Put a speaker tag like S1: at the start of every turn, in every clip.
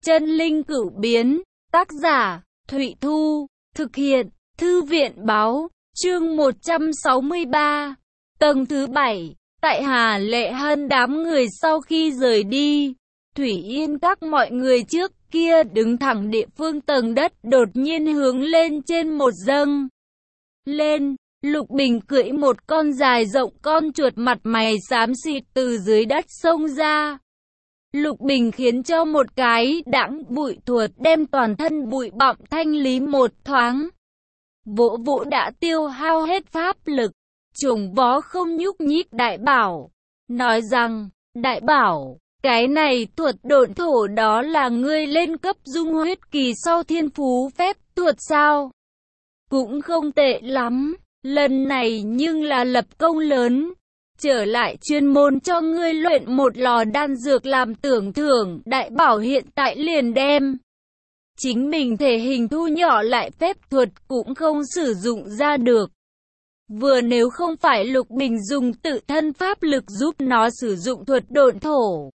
S1: Chân linh cửu biến, tác giả, Thụy Thu, thực hiện, Thư viện báo, chương 163, tầng thứ 7, tại Hà Lệ Hân đám người sau khi rời đi, Thủy Yên các mọi người trước kia đứng thẳng địa phương tầng đất đột nhiên hướng lên trên một dâng lên. Lục Bình cưỡi một con dài rộng con chuột mặt mày xám xịt từ dưới đất xông ra. Lục Bình khiến cho một cái đãng bụi thuột đem toàn thân bụi bặm thanh lý một thoáng. Vỗ Vũ đã tiêu hao hết pháp lực, trùng vó không nhúc nhích đại bảo, nói rằng, đại bảo, cái này thuật độn thổ đó là ngươi lên cấp dung huyết kỳ sau thiên phú phép thuật sao? Cũng không tệ lắm, lần này nhưng là lập công lớn. Trở lại chuyên môn cho ngươi luyện một lò đan dược làm tưởng thưởng. Đại bảo hiện tại liền đem chính mình thể hình thu nhỏ lại, phép thuật cũng không sử dụng ra được. Vừa nếu không phải Lục Bình dùng tự thân pháp lực giúp nó sử dụng thuật độn thổ,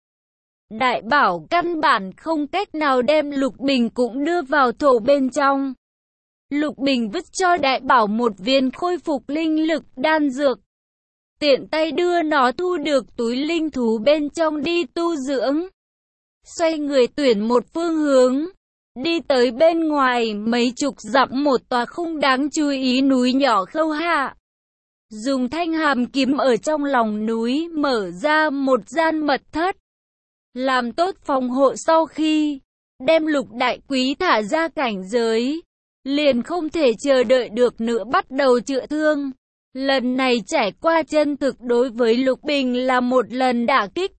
S1: đại bảo căn bản không cách nào đem Lục Bình cũng đưa vào thổ bên trong. Lục Bình vứt cho đại bảo một viên khôi phục linh lực đan dược, tiện tay đưa nó thu được túi linh thú bên trong đi tu dưỡng. Xoay người tuyển một phương hướng, đi tới bên ngoài mấy chục dặm một tòa không đáng chú ý núi nhỏ khâu hạ. Dùng thanh hàm kiếm ở trong lòng núi mở ra một gian mật thất. Làm tốt phòng hộ sau khi đem Lục đại quý thả ra cảnh giới, liền không thể chờ đợi được nữa bắt đầu chữa thương. Lần này trải qua chân thực đối với Lục Bình là một lần đả kích.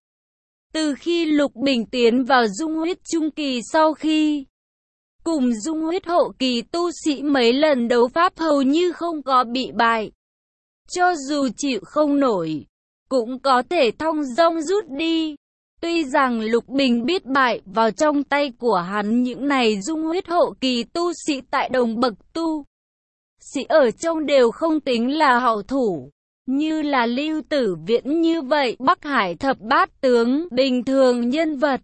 S1: Từ khi Lục Bình tiến vào dung huyết trung kỳ sau khi cùng dung huyết hậu kỳ tu sĩ mấy lần đấu pháp hầu như không có bị bại. Cho dù chịu không nổi, cũng có thể thong dong rút đi. Tuy rằng Lục Bình biết bại vào trong tay của hắn những này dung huyết hậu kỳ tu sĩ tại đồng bậc tu sĩ ở trong đều không tính là hậu thủ, như là Lưu Tử Viễn như vậy, Bắc Hải thập bát tướng, bình thường nhân vật.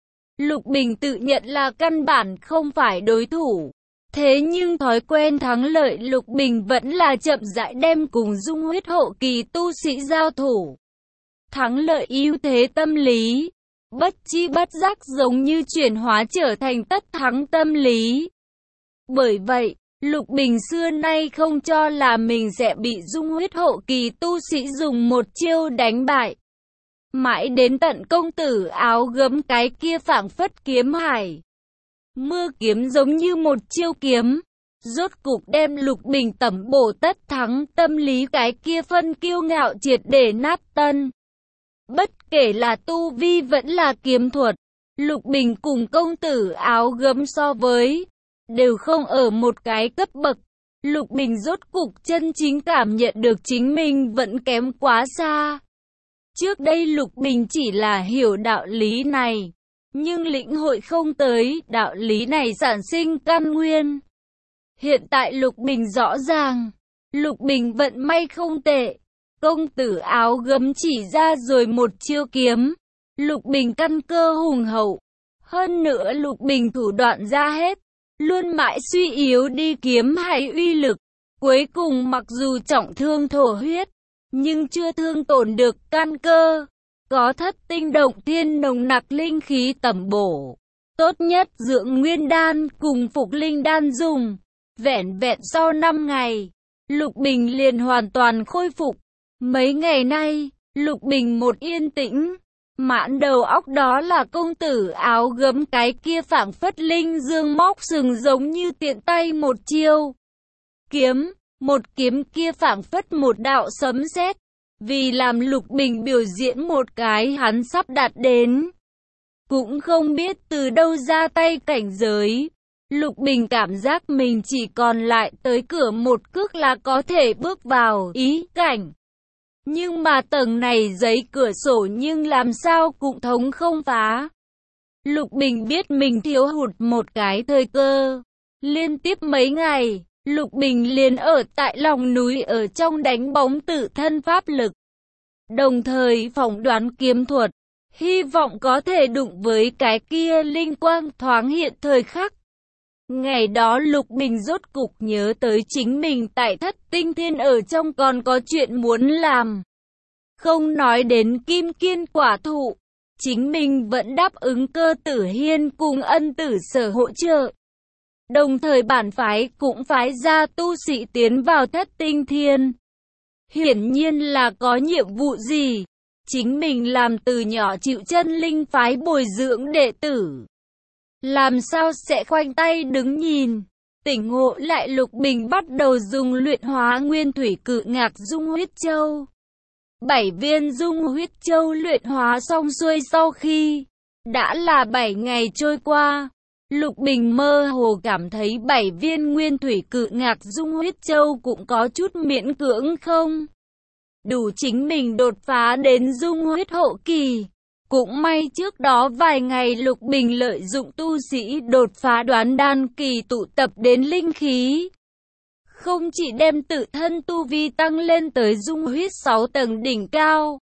S1: Lục Bình tự nhận là căn bản không phải đối thủ. Thế nhưng thói quen thắng lợi, Lục Bình vẫn là chậm rãi đem cùng dung huyết hậu kỳ tu sĩ giao thủ. Thắng lợi ưu thế tâm lý, bất chi bất giác giống như chuyển hóa trở thành tất thắng tâm lý. Bởi vậy, Lục Bình xưa nay không cho là mình sẽ bị dung huyết hậu kỳ tu sĩ dùng một chiêu đánh bại. Mãi đến tận công tử áo gấm cái kia phảng phất kiếm hải mưa kiếm giống như một chiêu kiếm, rốt cục đem Lục Bình tẩm bổ tất thắng tâm lý cái kia phân kiêu ngạo triệt để nát tân. Bất kể là tu vi vẫn là kiếm thuật, Lục Bình cùng công tử áo gấm so với đều không ở một cái cấp bậc. Lục Bình rốt cục chân chính cảm nhận được chính mình vẫn kém quá xa. Trước đây Lục Bình chỉ là hiểu đạo lý này, nhưng lĩnh hội không tới đạo lý này sản sinh căn nguyên. Hiện tại Lục Bình rõ ràng, Lục Bình vận may không tệ. Công tử áo gấm chỉ ra rồi một chiêu kiếm, Lục Bình căn cơ hùng hậu. Hơn nữa Lục Bình thủ đoạn ra hết, luôn mãi suy yếu đi kiếm hay uy lực. Cuối cùng mặc dù trọng thương thổ huyết, nhưng chưa thương tổn được căn cơ. Có thất tinh động thiên nồng nặc linh khí tẩm bổ. Tốt nhất dưỡng nguyên đan cùng phục linh đan dùng. Vẹn vẹn sau 5 ngày, Lục Bình liền hoàn toàn khôi phục. Mấy ngày nay, Lục Bình một yên tĩnh, mãn đầu óc đó là công tử áo gấm cái kia phảng phất linh dương móc sừng giống như tiện tay một chiêu kiếm, một kiếm kia phảng phất một đạo sấm sét. Vì làm Lục Bình biểu diễn một cái hắn sắp đạt đến, cũng không biết từ đâu ra tay cảnh giới. Lục Bình cảm giác mình chỉ còn lại tới cửa một cước là có thể bước vào ý cảnh. Nhưng mà tầng này giấy cửa sổ nhưng làm sao cũng thống không phá. Lục Bình biết mình thiếu hụt một cái thời cơ. Liên tiếp mấy ngày, Lục Bình liền ở tại lòng núi ở trong đánh bóng tự thân pháp lực. Đồng thời phỏng đoán kiếm thuật, hy vọng có thể đụng với cái kia linh quang thoáng hiện thời khắc. Ngày đó Lục Bình rốt cục nhớ tới chính mình tại Thất Tinh Thiên ở trong còn có chuyện muốn làm. Không nói đến Kim Kiên quả thụ, chính mình vẫn đáp ứng Cơ Tử Hiên cùng Ân Tử Sở hỗ trợ. Đồng thời bản phái cũng phái ra tu sĩ tiến vào Thất Tinh Thiên. Hiển nhiên là có nhiệm vụ gì, chính mình làm từ nhỏ chịu chân linh phái bồi dưỡng đệ tử. Làm sao sẽ khoanh tay đứng nhìn, tỉnh ngộ lại Lục Bình bắt đầu dùng luyện hóa nguyên thủy cự ngạc dung huyết châu. 7 viên dung huyết châu luyện hóa xong xuôi sau khi đã là 7 ngày trôi qua, Lục Bình mơ hồ cảm thấy 7 viên nguyên thủy cự ngạc dung huyết châu cũng có chút miễn cưỡng không đủ chính mình đột phá đến dung huyết hậu kỳ. Cũng may trước đó vài ngày Lục Bình lợi dụng tu sĩ đột phá đoán đan kỳ tụ tập đến linh khí. Không chỉ đem tự thân tu vi tăng lên tới dung huyết 6 tầng đỉnh cao,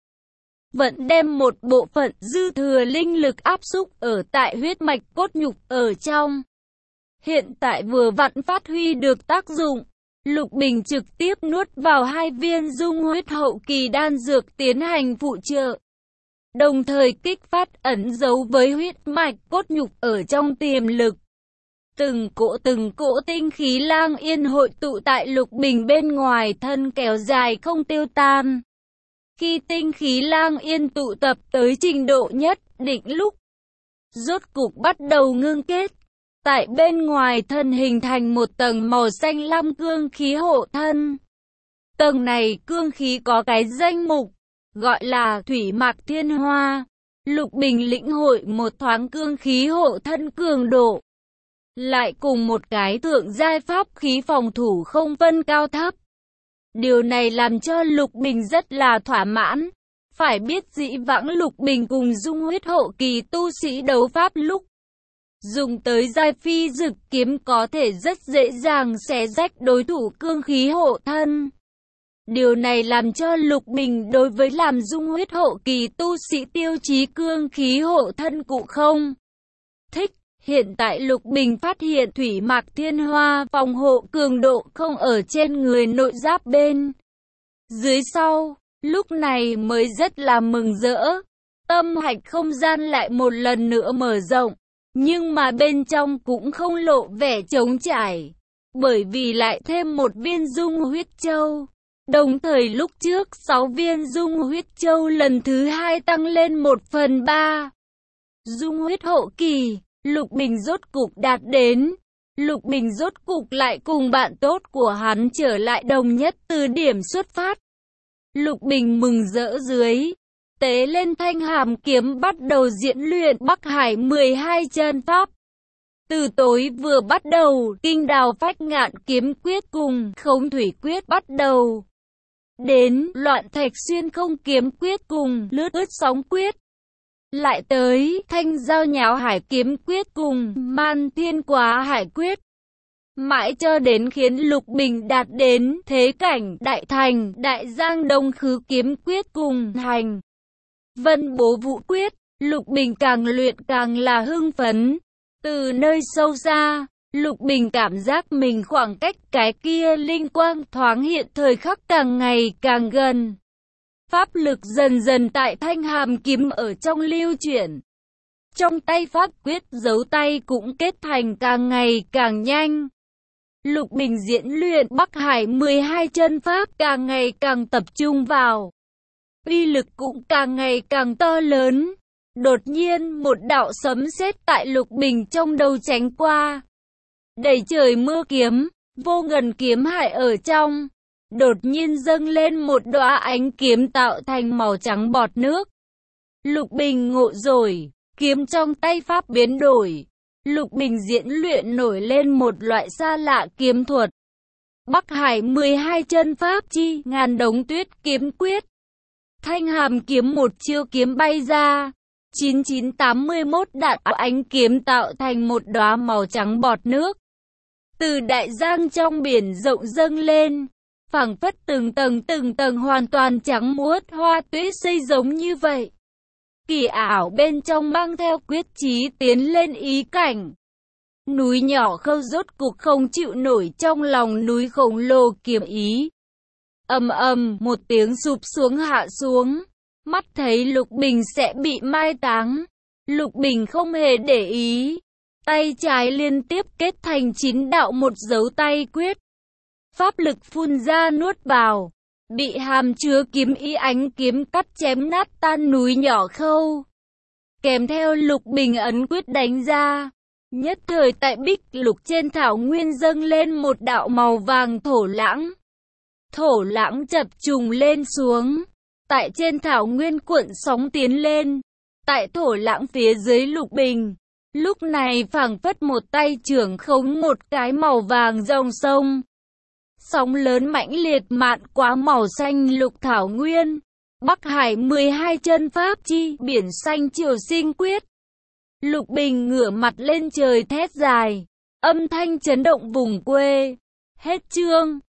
S1: vẫn đem một bộ phận dư thừa linh lực áp xúc ở tại huyết mạch cốt nhục ở trong. Hiện tại vừa vặn phát huy được tác dụng, Lục Bình trực tiếp nuốt vào 2 viên dung huyết hậu kỳ đan dược tiến hành phụ trợ. Đồng thời kích phát ẩn giấu với huyết mạch cốt nhục ở trong tiềm lực. Từng cỗ tinh khí lang yên hội tụ tại Lục Bình bên ngoài thân kéo dài không tiêu tan. Khi tinh khí lang yên tụ tập tới trình độ nhất định lúc, rốt cục bắt đầu ngưng kết. Tại bên ngoài thân hình thành một tầng màu xanh lam cương khí hộ thân. Tầng này cương khí có cái danh mục, gọi là Thủy Mạc Thiên Hoa. Lục Bình lĩnh hội một thoáng cương khí hộ thân cường độ, lại cùng một cái thượng giai pháp khí phòng thủ không phân cao thấp. Điều này làm cho Lục Bình rất là thỏa mãn. Phải biết dĩ vãng Lục Bình cùng dung huyết hậu kỳ tu sĩ đấu pháp lúc dùng tới giai phi dực kiếm có thể rất dễ dàng xé rách đối thủ cương khí hộ thân. Điều này làm cho Lục Bình đối với làm dung huyết hậu kỳ tu sĩ tiêu chí cương khí hộ thân cụ không thích. Hiện tại Lục Bình phát hiện Thủy Mạc Thiên Hoa phòng hộ cường độ không ở trên người nội giáp bên dưới sau, lúc này mới rất là mừng rỡ. Tâm hạch không gian lại một lần nữa mở rộng, nhưng mà bên trong cũng không lộ vẻ trống trải, bởi vì lại thêm một viên dung huyết châu. Đồng thời lúc trước 6 viên dung huyết châu lần thứ 2 tăng lên 1/3. Dung huyết hậu kỳ, Lục Bình rốt cục đạt đến. Lục Bình rốt cục lại cùng bạn tốt của hắn trở lại đồng nhất từ điểm xuất phát. Lục Bình mừng rỡ dưới, tế lên thanh hàm kiếm bắt đầu diễn luyện Bắc Hải 12 chân pháp. Từ tối vừa bắt đầu, Kinh Đào Phách Ngạn kiếm quyết cùng Không Thủy quyết bắt đầu. Đến Loạn Thạch Xuyên Không kiếm quyết cùng Lướt Ướt Sóng quyết. Lại tới Thanh Giao Nháo Hải kiếm quyết cùng Man Thiên Quá Hải quyết. Mãi cho đến khiến Lục Bình đạt đến thế cảnh đại thành, Đại Giang Đông Khứ kiếm quyết cùng Hành Vân Bố Vũ quyết. Lục Bình càng luyện càng là hưng phấn. Từ nơi sâu xa, Lục Bình cảm giác mình khoảng cách cái kia linh quang thoáng hiện thời khắc càng ngày càng gần. Pháp lực dần dần tại thanh hàm kiếm ở trong lưu chuyển. Trong tay pháp quyết dấu tay cũng kết thành càng ngày càng nhanh. Lục Bình diễn luyện Bắc Hải 12 chân pháp càng ngày càng tập trung vào. Uy lực cũng càng ngày càng to lớn. Đột nhiên một đạo sấm sét tại Lục Bình trong đầu tránh qua. Đầy trời mưa kiếm, vô ngần kiếm hải ở trong. Đột nhiên dâng lên một đóa ánh kiếm tạo thành màu trắng bọt nước. Lục Bình ngộ rồi, kiếm trong tay pháp biến đổi. Lục Bình diễn luyện nổi lên một loại xa lạ kiếm thuật. Bắc Hải 12 chân pháp chi ngàn đống tuyết kiếm quyết. Thanh hàm kiếm một chiêu kiếm bay ra. 9981 đạn ánh kiếm tạo thành một đóa màu trắng bọt nước. Từ đại giang trong biển rộng dâng lên. Phảng phất từng tầng hoàn toàn trắng muốt hoa tuyết xây giống như vậy. kỳ ảo bên trong mang theo quyết chí tiến lên ý cảnh. Núi nhỏ Khâu rốt cục không chịu nổi trong lòng núi khổng lồ kiếm ý. Ầm ầm, một tiếng sụp xuống hạ xuống. Mắt thấy Lục Bình sẽ bị mai táng. Lục Bình không hề để ý. Tay trái liên tiếp kết thành 9 đạo một dấu tay quyết. Pháp lực phun ra nuốt vào. Bị hàm chứa kiếm ý ánh kiếm cắt chém nát tan núi nhỏ Khâu. Kèm theo Lục Bình ấn quyết đánh ra. Nhất thời tại bích lục trên thảo nguyên dâng lên một đạo màu vàng thổ lãng. Thổ lãng chập trùng lên xuống. Tại trên thảo nguyên cuộn sóng tiến lên. Tại thổ lãng phía dưới Lục Bình. Lúc này phảng phất một tay trưởng khống một cái màu vàng dòng sông. Sóng lớn mãnh liệt mạn quá màu xanh lục thảo nguyên. Bắc Hải 12 chân pháp chi biển xanh triều sinh quyết. Lục Bình ngửa mặt lên trời thét dài. Âm thanh chấn động vùng quê. Hết chương.